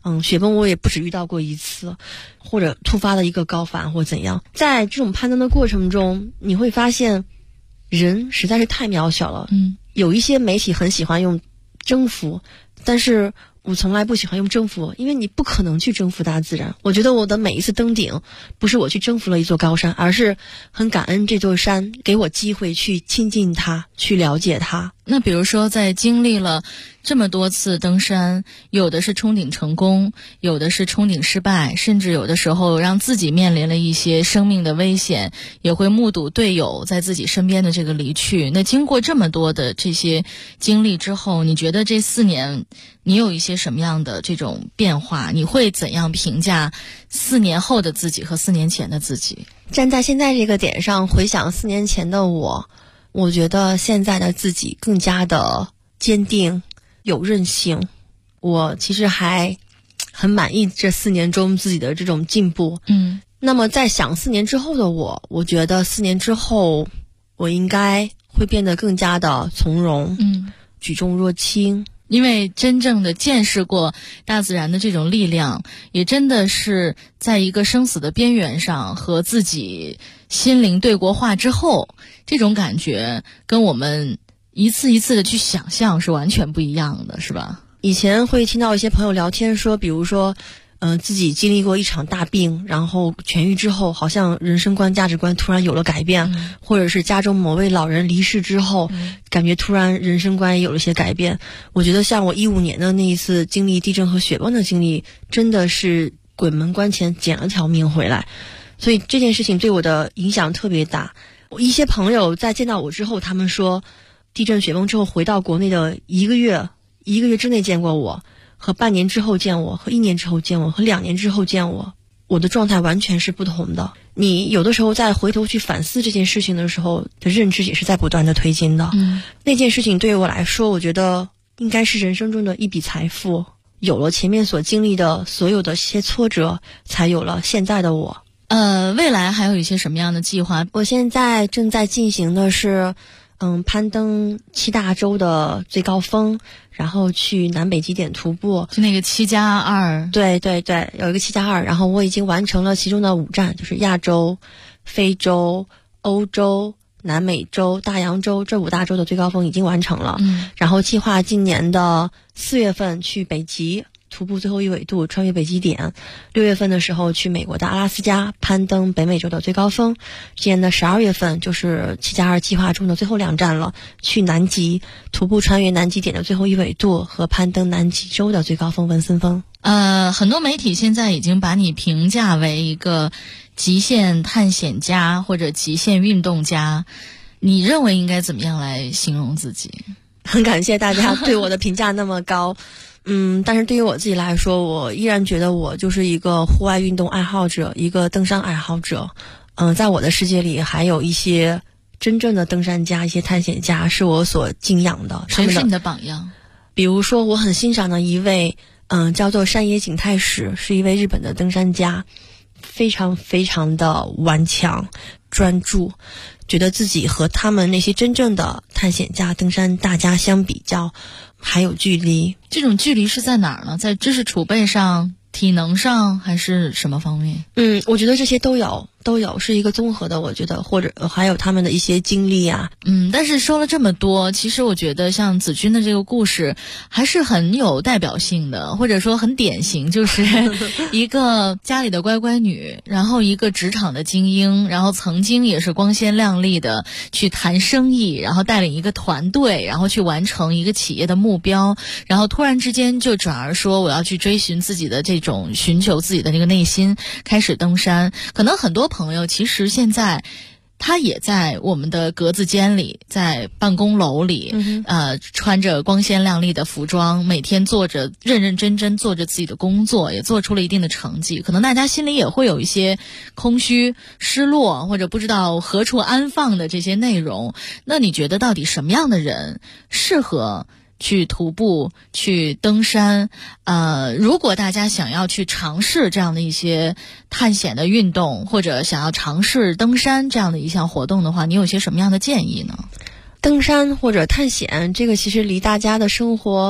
雪崩我也不止遇到过一次，或者突发的一个高反或怎样。在这种攀登的过程中，你会发现人实在是太渺小了。有一些媒体很喜欢用征服，但是我从来不喜欢用征服，因为你不可能去征服大自然。我觉得我的每一次登顶，不是我去征服了一座高山，而是很感恩这座山给我机会去亲近它，去了解它。 那比如说在经历了这么多次登山，有的是冲顶成功，有的是冲顶失败，甚至有的时候让自己面临了一些生命的危险，也会目睹队友在自己身边的这个离去。那经过这么多的这些经历之后，你觉得这4年你有一些什么样的这种变化？你会怎样评价4年后的自己和4年前的自己？ 站在现在这个点上回想4年前的我觉得现在的自己更加的坚定有韧性。我其实还很满意这4年中自己的这种进步。那么在想4年之后的我觉得4年之后我应该会变得更加的从容，举重若轻。 因为真正的见识过大自然的这种力量，也真的是在一个生死的边缘上和自己心灵对过话之后，这种感觉跟我们一次一次的去想象是完全不一样的，是吧？ 以前会听到一些朋友聊天说，比如说自己经历过一场大病，然后痊愈之后好像人生观价值观突然有了改变，或者是家中某位老人离世之后，感觉突然人生观也有了些改变。我觉得像我15年的那一次经历地震和雪崩的经历，真的是鬼门关前捡了条命回来，所以这件事情对我的影响特别大。一些朋友在见到我之后，他们说地震雪崩之后回到国内的一个月之内见过我，和半年之后见我，和1年之后见我，和2年之后见我，我的状态完全是不同的。你有的时候在回头去反思这件事情的时候，的认知也是在不断的推进的。那件事情对于我来说，我觉得应该是人生中的一笔财富。有了前面所经历的所有的些挫折，才有了现在的我。 未来还有一些什么样的计划？ 我现在正在进行的是攀登7大洲的最高峰，然后去南北极点徒步， 就那个7+2。 对对对，有一个7+2，然后我已经完成了其中的5站，就是亚洲、非洲、欧洲、南美洲、大洋洲这5大洲的最高峰已经完成了。然后计划今年的4月份去北极徒步最后一纬度，穿越北极点；6月份的时候去美国的阿拉斯加攀登北美洲的最高峰；今年的12月份就是7+2计划中的最后2站了，去南极徒步穿越南极点的最后一纬度和攀登南极洲的最高峰文森峰。 很多媒体现在已经把你评价为一个极限探险家或者极限运动家，你认为应该怎么样来形容自己？ 很感谢大家对我的评价那么高。但是对于我自己来说，我依然觉得我就是一个户外运动爱好者，一个登山爱好者。在我的世界里还有一些真正的登山家，一些探险家是我所敬仰的。 谁是你的榜样？ 比如说我很欣赏的一位叫做山野景太史，是一位日本的登山家，非常非常的顽强专注，觉得自己和他们那些真正的探险家登山大家相比较还有距离。 这种距离是在哪儿呢？在知识储备上、体能上，还是什么方面？ 我觉得这些都有，是一个综合的，我觉得，或者还有他们的一些经历啊。 但是说了这么多，其实我觉得像子君的这个故事还是很有代表性的，或者说很典型，就是一个家里的乖乖女，然后一个职场的精英，然后曾经也是光鲜亮丽的去谈生意，然后带领一个团队，然后去完成一个企业的目标，然后突然之间就转而说我要去追寻自己的这种寻求自己的这个内心，开始登山。可能很多朋友其实现在他也在我们的格子间里，在办公楼里，穿着光鲜亮丽的服装，每天做着认认真真做着自己的工作，也做出了一定的成绩。可能大家心里也会有一些空虚、失落，或者不知道何处安放的这些内容。那你觉得到底什么样的人适合去徒步、去登山？如果大家想要去尝试这样的一些探险的运动，或者想要尝试登山这样的一项活动的话，你有些什么样的建议呢？ 登山或者探险，这个其实离大家的生活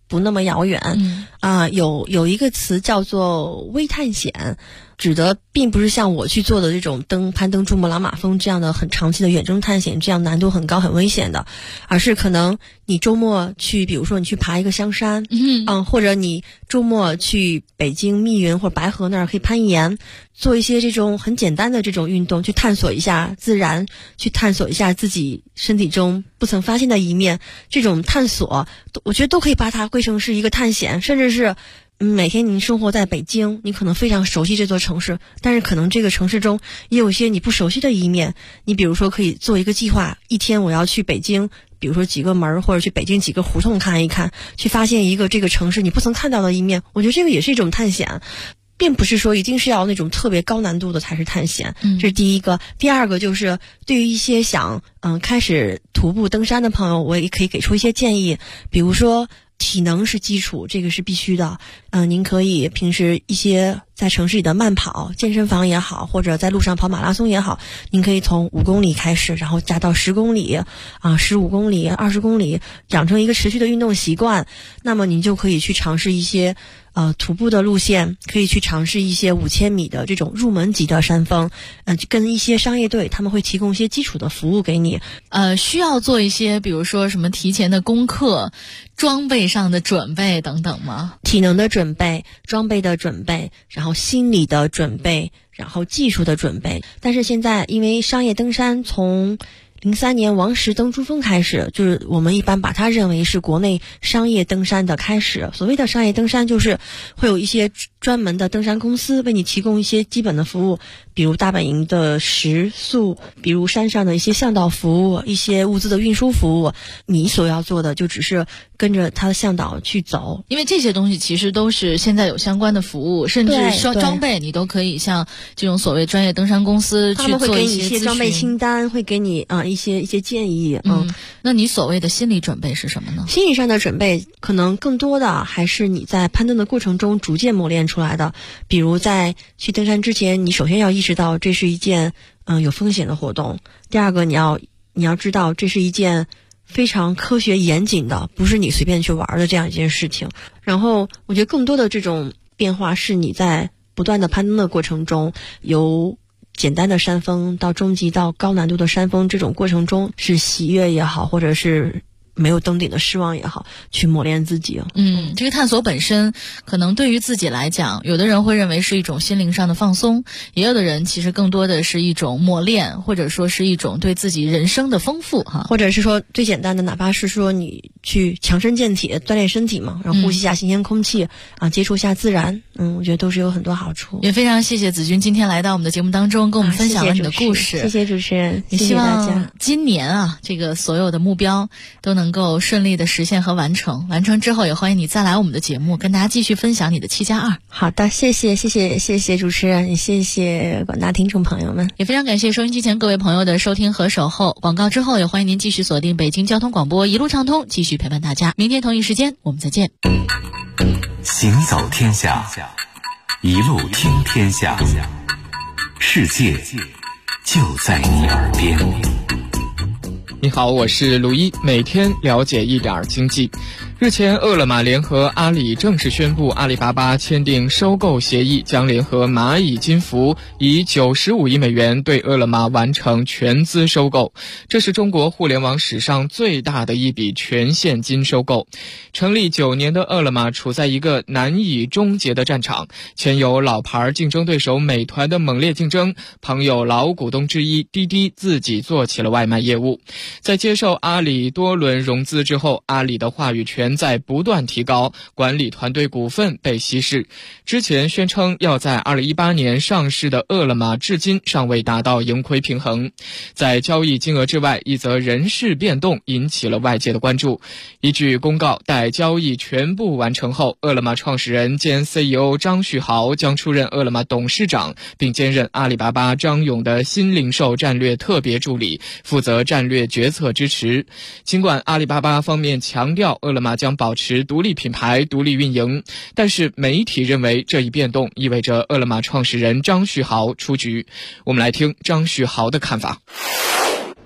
不那么遥远。有一个词叫做微探险，指的并不是像我去做的这种攀登珠穆朗玛峰这样的很长期的远征探险，这样难度很高很危险的，而是可能你周末去，比如说你去爬一个香山，或者你周末去北京密云或者白河那儿可以攀岩，做一些这种很简单的这种运动，去探索一下自然，去探索一下自己身体中不曾发现的一面。这种探索我觉得都可以把它归成是一个探险，甚至是每天您生活在北京，你可能非常熟悉这座城市，但是可能这个城市中也有一些你不熟悉的一面。你比如说可以做一个计划，一天我要去北京，比如说几个门或者去北京几个胡同看一看，去发现一个这个城市你不曾看到的一面。我觉得这个也是一种探险，并不是说一定是要那种特别高难度的才是探险。这是第一个。第二个就是对于一些想开始徒步登山的朋友，我也可以给出一些建议，比如说体能是基础，这个是必须的。您可以平时一些在城市里的慢跑，健身房也好，或者在路上跑马拉松也好，您可以从5公里开始，然后加到10公里15公里、20公里，养成一个持续的运动习惯。那么您就可以去尝试一些徒步的路线，可以去尝试一些5000米的这种入门级的山峰，跟一些商业队他们会提供一些基础的服务给你。 需要做一些比如说什么提前的功课、装备上的准备等等吗？ 体能的准备、装备的准备，然后心理的准备，然后技术的准备。但是现在因为商业登山从03年王石登珠峰开始，就是我们一般把它认为是国内商业登山的开始。所谓的商业登山就是会有一些专门的登山公司为你提供一些基本的服务，比如大本营的食宿，比如山上的一些向导服务，一些物资的运输服务。你所要做的就只是跟着他的向导去走， 因为这些东西其实都是现在有相关的服务，甚至装备你都可以像这种所谓专业登山公司去做一些咨询。他们会给你一些装备清单，会给你一些建议。 那你所谓的心理准备是什么呢？ 心理上的准备可能更多的还是你在攀登的过程中逐渐磨练出来的。比如在去登山之前，你首先要意识到这是一件有风险的活动。第二个，你要知道这是一件非常科学严谨的，不是你随便去玩的这样一件事情。然后我觉得更多的这种变化是你在不断的攀登的过程中，由简单的山峰到中级到高难度的山峰，这种过程中是喜悦也好，或者是没有登顶的失望也好，去磨练自己。 这个探索本身可能对于自己来讲，有的人会认为是一种心灵上的放松，也有的人其实更多的是一种磨练，或者说是一种对自己人生的丰富或者是说最简单的，哪怕是说你去强身健体锻炼身体嘛，然后呼吸一下新鲜空气接触一下自然，我觉得都是有很多好处。 也非常谢谢子君今天来到我们的节目当中，跟我们分享了你的故事。 谢谢主持人， 也希望今年这个所有的目标都能够顺利的实现和完成之后，也欢迎你再来我们的节目，跟大家继续分享你的7+2。 好的，谢谢主持人，也谢谢广大听众朋友们， 也非常感谢收音机前各位朋友的收听和守候。广告之后，也欢迎您继续锁定北京交通广播一路畅通，继续陪伴大家。明天同一时间我们再见。 行走天下，一路听天下，世界就在你耳边。 你好，我是卢一，每天了解一点经济。日前，饿了么联合阿里正式宣布，阿里巴巴签订收购协议，将联合蚂蚁金服以95亿美元对饿了么完成全资收购。这是中国互联网史上最大的一笔全现金收购。成立9年的饿了么处在一个难以终结的战场，前有老牌竞争对手美团的猛烈竞争，旁有老股东之一滴滴自己做起了外卖业务。在接受阿里多轮融资之后，阿里的话语权在不断提高，管理团队股份被稀释。之前宣称要在2018年上市的饿了么至今尚未达到盈亏平衡。在交易金额之外，一则人事变动引起了外界的关注。依据公告，待交易全部完成后，饿了么创始人兼 CEO 张旭豪将出任饿了么董事长，并兼任阿里巴巴张勇的新零售战略特别助理，负责战略决策支持。尽管阿里巴巴方面强调饿了么将保持独立品牌、独立运营，但是媒体认为这一变动意味着饿了么创始人张旭豪出局。我们来听张旭豪的看法。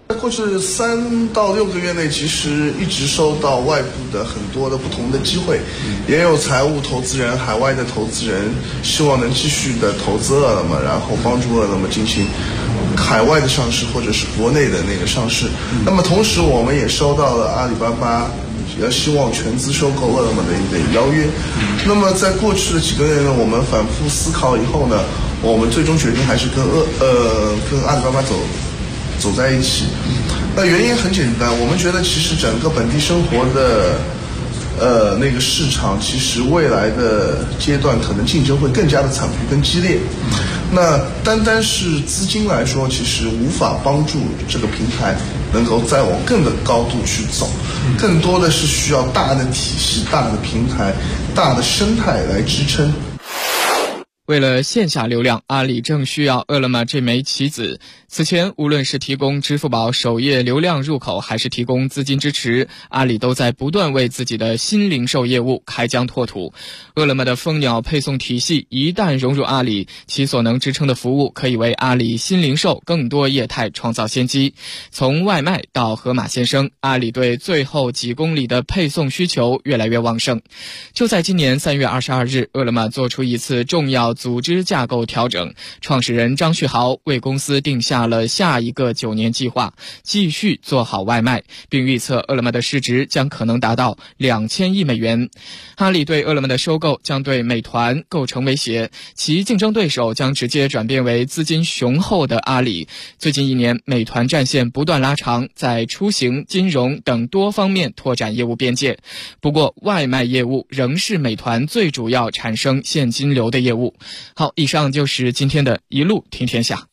过去3到6个月内，其实一直收到外部的很多的不同的机会，也有财务投资人、海外的投资人希望能继续的投资饿了么，然后帮助饿了么进行海外的上市或者是国内的那个上市。那么同时我们也收到了阿里巴巴希望全资收购饿了么的一个邀约。那么在过去的几个月呢，我们反复思考以后呢，我们最终决定还是跟阿里巴巴走在一起。那原因很简单，我们觉得其实整个本地生活的那个市场，其实未来的阶段可能竞争会更加的残酷、更激烈。那单单是资金来说，其实无法帮助这个平台能够再往更的高度去走，更多的是需要大的体系、大的平台、大的生态来支撑。 为了线下流量，阿里正需要饿了么这枚棋子。此前，无论是提供支付宝首页流量入口，还是提供资金支持，阿里都在不断为自己的新零售业务开疆拓土。饿了么的蜂鸟配送体系一旦融入阿里，其所能支撑的服务可以为阿里新零售更多业态创造先机。从外卖到盒马鲜生，阿里对最后几公里的配送需求越来越旺盛。就在今年3月22日，饿了么做出一次重要组织架构调整，创始人张旭豪为公司定下了下一个9年计划，继续做好外卖，并预测饿了么的市值将可能达到2000亿美元。阿里对饿了么的收购将对美团构成威胁，其竞争对手将直接转变为资金雄厚的阿里。最近1年，美团战线不断拉长，在出行、金融等多方面拓展业务边界。不过，外卖业务仍是美团最主要产生现金流的业务。好，以上就是今天的一路听天下。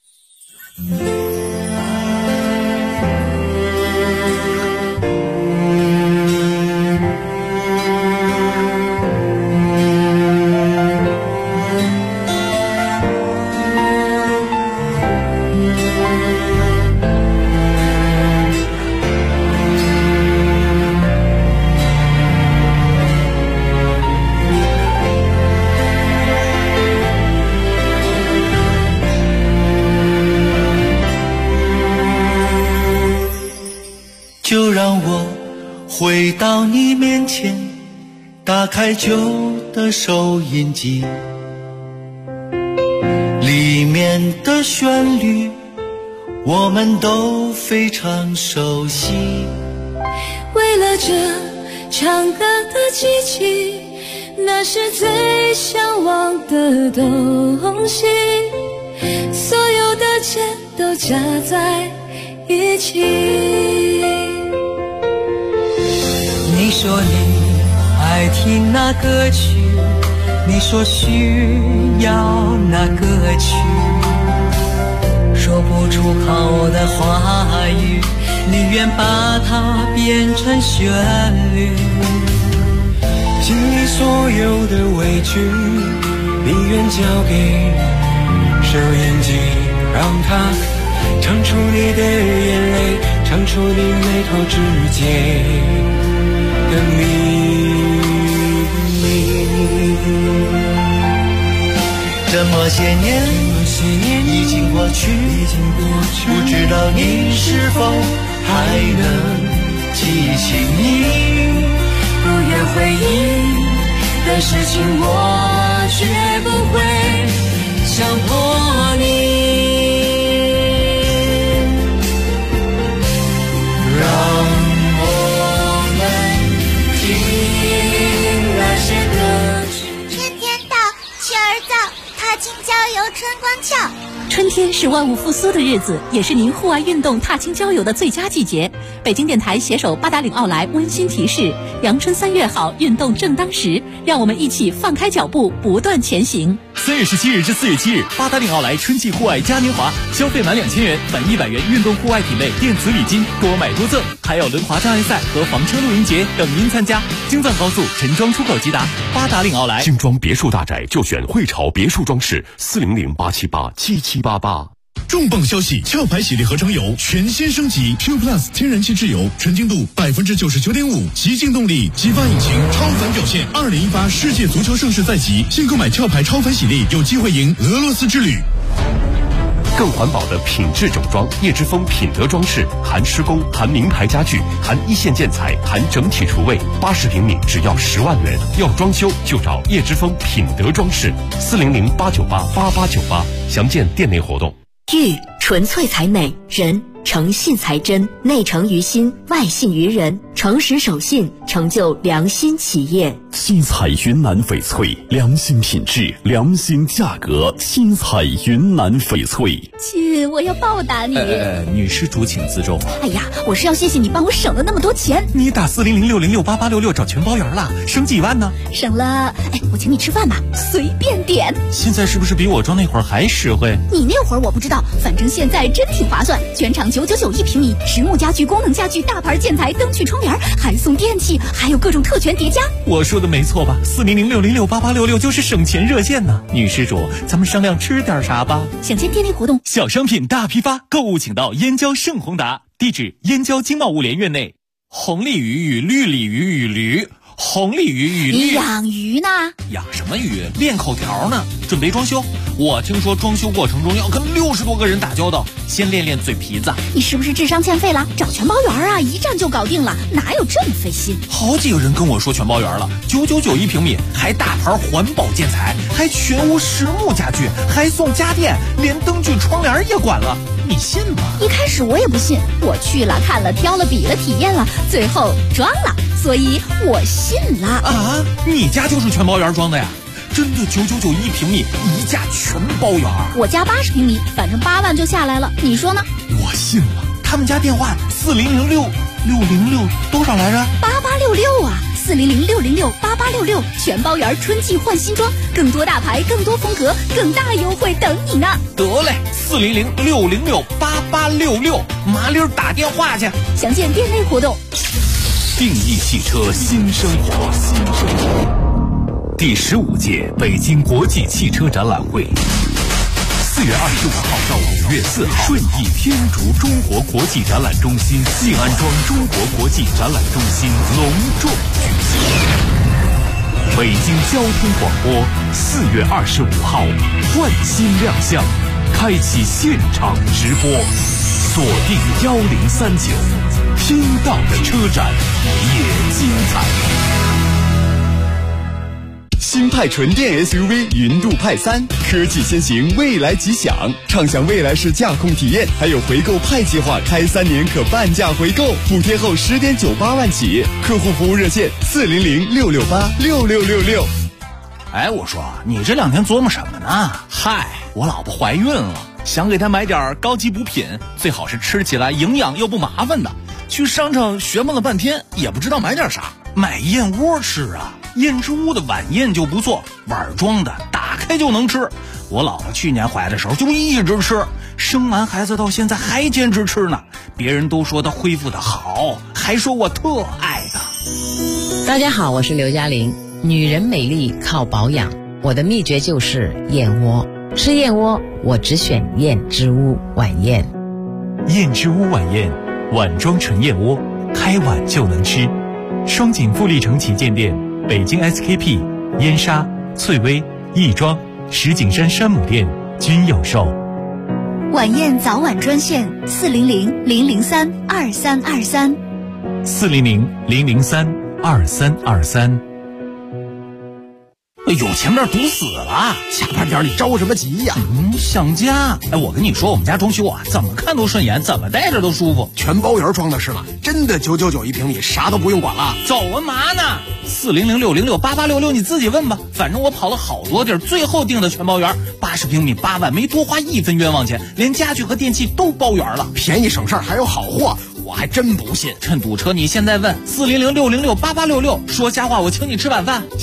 就让我回到你面前，打开旧的收音机，里面的旋律我们都非常熟悉。 为了这唱歌的机器，那是最向往的东西，所有的钱都加在一起。 你说你爱听那歌曲，你说需要那歌曲，说不出口的话语，你愿把它变成旋律。心里所有的委屈，你愿交给收音机，让它唱出你的眼泪，唱出你眉头之间的秘密。这么些年已经过去，不知道你是否还能记起你不愿回忆的事情，我绝不会强迫你。 春光俏， 春天是万物复苏的日子，也是您户外运动踏青郊游的最佳季节。北京电台携手八达岭奥莱温馨提示：阳春3月好，运动正当时，让我们一起放开脚步，不断前行。 3月17日至4月7日，八达岭奥莱春季户外嘉年华，消费满2000元返100元运动户外品类电子礼金，多买多赠，还有轮滑障碍赛和房车露营节等您参加。京藏高速陈庄出口即达，八达岭奥莱。 精装别墅大宅就选汇潮别墅装饰，400-878-7788。 重磅消息！壳牌洗涤合成油全新升级 Q Plus 天然气质油，纯净度99.5%，极净动力，激发引擎，超凡表现。2018世界足球盛世在即，现购买壳牌超凡洗涤，有机会赢俄罗斯之旅。 更环保的品质整装，叶之峰品德装饰，含施工，含名牌家具，含一线建材，含整体厨卫，80平米只要10万元。要装修就找叶之峰品德装饰，400-898-8898，详见店内活动。 玉纯粹才美，人诚信才真，内诚于心，外信于人，诚实守信，成就良心企业。 新彩云南翡翠，良心品质，良心价格。新彩云南翡翠。 亲，我要报答你。 女施主请自重。 哎呀，我是要谢谢你帮我省了那么多钱。 你打400-606-8866找全包圆了，省几万呢？ 省了，我请你吃饭吧，随便点。 现在是不是比我装那会儿还实惠？ 你那会儿我不知道，反正现在真挺划算，全场999一平米，实木家具、功能家具、大牌建材、灯具、窗帘，还送电器，还有各种特权叠加。 我说的没错吧？400-606-8866就是省钱热线呢。女施主，咱们商量吃点啥吧？ 想见店内活动， 小商品大批发，购物请到燕郊盛宏达，地址燕郊经贸物联院内。红鲤鱼与绿鲤鱼与驴，红鲤鱼与绿。 你养鱼呢？ 养什么鱼？练口条呢。准备装修，我听说装修过程中要跟60多个人打交道，先练练嘴皮子。 你是不是智商欠费了？找全包圆啊，一站就搞定了，哪有这么费心？ 好几个人跟我说全包圆了，999一平米，还大牌环保建材，还全屋实木家具，还送家电，连灯具窗帘也管了，你信吗？ 一开始我也不信，我去了看了挑了比了体验了，最后装了，所以我信了。 啊，你家就是全包圆装的呀？真的999一平米，一价全包圆。 我家80平米，反正8万就下来了，你说呢？ 我信了。他们家电话400-606多少来着 ？8866啊，400-606-8866，全包圆，春季换新装，更多大牌，更多风格，更大优惠等你呢。 得嘞，400-606-8866，麻溜打电话去。 详见店内活动。 定义汽车新生活，第15届北京国际汽车展览会，4月25号到5月4号，顺义天竺中国国际展览中心、静安庄中国国际展览中心隆重举行。北京交通广播4月25号换新亮相，开启现场直播，锁定1039，听到的车展也精彩。 新派纯电 SUV 云度派3，科技先行，未来吉祥，畅享未来式驾控体验，还有回购派计划，开3年可半价回购，补贴后10.98万起，客户服务热线400-668-6666。 哎，我说你这2天琢磨什么呢？嗨，我老婆怀孕了，想给她买点高级补品，最好是吃起来营养又不麻烦的。去商场学摸了半天，也不知道买点啥，买燕窝吃啊。燕之屋的晚宴就不错，碗装的，打开就能吃。我老婆去年怀的时候就一直吃，生完孩子到现在还坚持吃呢。别人都说她恢复的好，还说我特爱她。 大家好，我是刘嘉玲。女人美丽靠保养，我的秘诀就是燕窝。吃燕窝，我只选燕之屋晚宴。 燕之屋晚宴，碗装纯燕窝，开碗就能吃。双井富力城旗舰店、北京 SKP、燕莎、翠微、亦庄、石景山山姆店均有售。 晚宴早晚专线400-003-2323。 400-003-2323。 哎呦，前面堵死了， 下班点你着什么急呀？ 想家。哎，我跟你说，我们家装修啊，怎么看都顺眼，怎么待着都舒服。 全包圆装的是吗？真的999一平米，啥都不用管了。 走啊嘛呢？400-606-8866，你自己问吧。反正我跑了好多地儿，最后定的全包圆，80平米8万，没多花1分冤枉钱，连家具和电器都包圆了， 便宜省事儿，还有好货。我还真不信。 趁堵车，你现在问400-606-8866，说瞎话我请你吃晚饭。